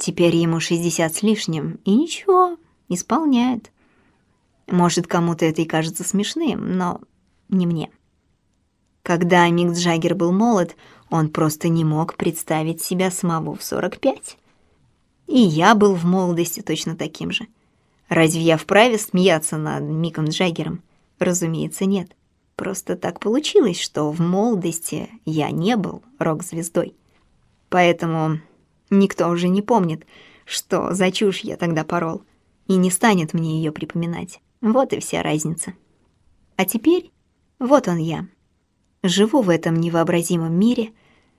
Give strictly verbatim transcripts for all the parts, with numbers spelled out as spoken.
Теперь ему шестьдесят с лишним, и ничего, исполняет. Может, кому-то это и кажется смешным, но не мне. Когда Мик Джаггер был молод, он просто не мог представить себя самого в сорок пять. И я был в молодости точно таким же. Разве я вправе смеяться над Миком Джаггером? Разумеется, нет. Просто так получилось, что в молодости я не был рок-звездой. Поэтому никто уже не помнит, что за чушь я тогда порол, и не станет мне ее припоминать. Вот и вся разница. А теперь вот он я. Живу в этом невообразимом мире.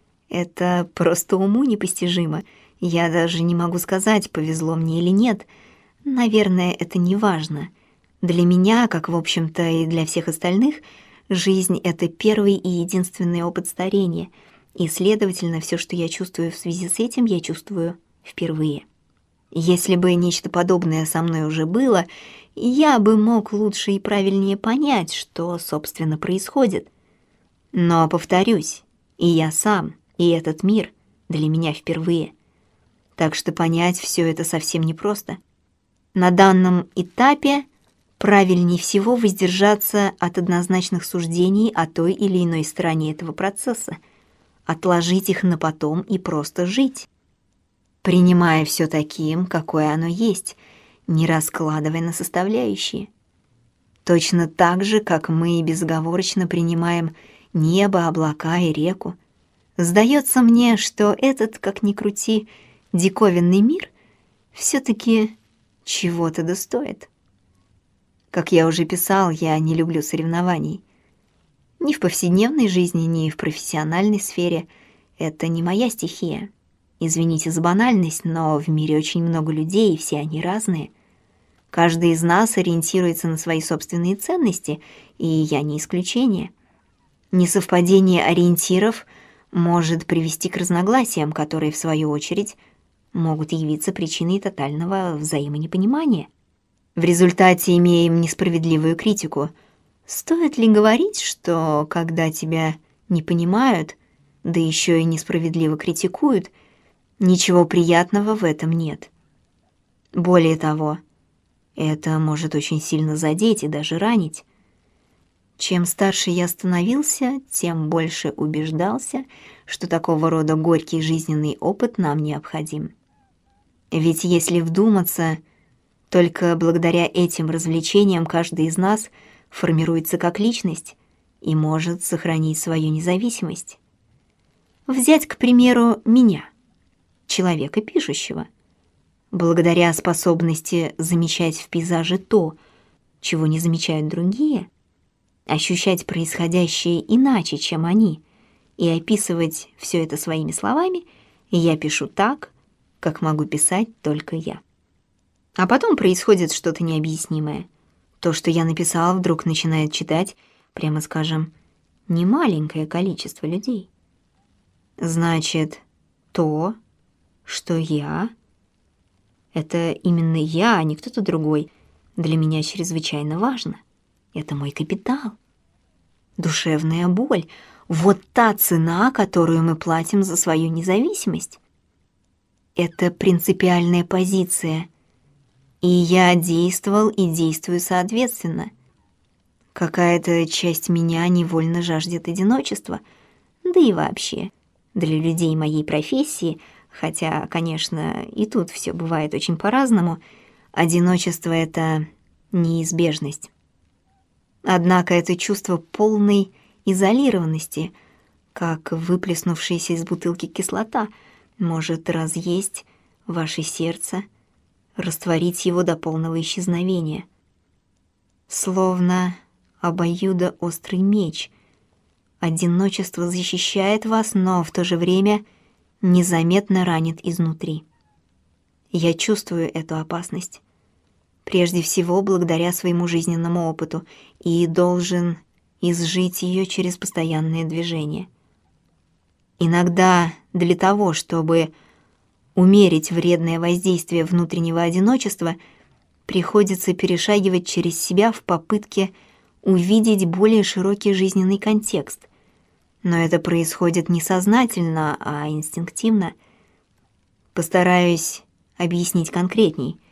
Это просто уму непостижимо. Я даже не могу сказать, повезло мне или нет. Наверное, это не важно. Для меня, как, в общем-то, и для всех остальных, жизнь — это первый и единственный опыт старения, и, следовательно, все, что я чувствую в связи с этим, я чувствую впервые. Если бы нечто подобное со мной уже было, я бы мог лучше и правильнее понять, что, собственно, происходит. Но, повторюсь, и я сам, и этот мир для меня впервые. Так что понять все это совсем непросто. На данном этапе правильнее всего воздержаться от однозначных суждений о той или иной стороне этого процесса, отложить их на потом и просто жить, принимая все таким, какое оно есть, не раскладывая на составляющие. Точно так же, как мы безоговорочно принимаем небо, облака и реку. Сдается мне, что этот, как ни крути, диковинный мир все-таки чего-то достоит. Как я уже писал, я не люблю соревнований. Ни в повседневной жизни, ни в профессиональной сфере. Это не моя стихия. Извините за банальность, но в мире очень много людей, и все они разные. Каждый из нас ориентируется на свои собственные ценности, и я не исключение. Несовпадение ориентиров может привести к разногласиям, которые, в свою очередь, могут явиться причиной тотального взаимонепонимания. В результате имеем несправедливую критику. Стоит ли говорить, что когда тебя не понимают, да еще и несправедливо критикуют, ничего приятного в этом нет? Более того, это может очень сильно задеть и даже ранить. Чем старше я становился, тем больше убеждался, что такого рода горький жизненный опыт нам необходим. Ведь если вдуматься, только благодаря этим развлечениям каждый из нас формируется как личность и может сохранить свою независимость. Взять, к примеру, меня, человека пишущего. Благодаря способности замечать в пейзаже то, чего не замечают другие, ощущать происходящее иначе, чем они, и описывать все это своими словами, я пишу так, как могу писать только я. А потом происходит что-то необъяснимое. То, что я написал, вдруг начинает читать, прямо скажем, немаленькое количество людей. Значит, то, что я, это именно я, а не кто-то другой, для меня чрезвычайно важно. Это мой капитал. Душевная боль — вот та цена, которую мы платим за свою независимость. Это принципиальная позиция, и я действовал и действую соответственно. Какая-то часть меня невольно жаждет одиночества, да и вообще, для людей моей профессии, хотя, конечно, и тут все бывает очень по-разному, одиночество — это неизбежность. Однако это чувство полной изолированности, как выплеснувшаяся из бутылки кислота, может разъесть ваше сердце, растворить его до полного исчезновения. Словно обоюдоострый меч. Одиночество защищает вас, но в то же время незаметно ранит изнутри. Я чувствую эту опасность. Прежде всего, благодаря своему жизненному опыту, и должен изжить ее через постоянные движения. Иногда для того, чтобы умерить вредное воздействие внутреннего одиночества, приходится перешагивать через себя в попытке увидеть более широкий жизненный контекст. Но это происходит не сознательно, а инстинктивно. Постараюсь объяснить конкретней.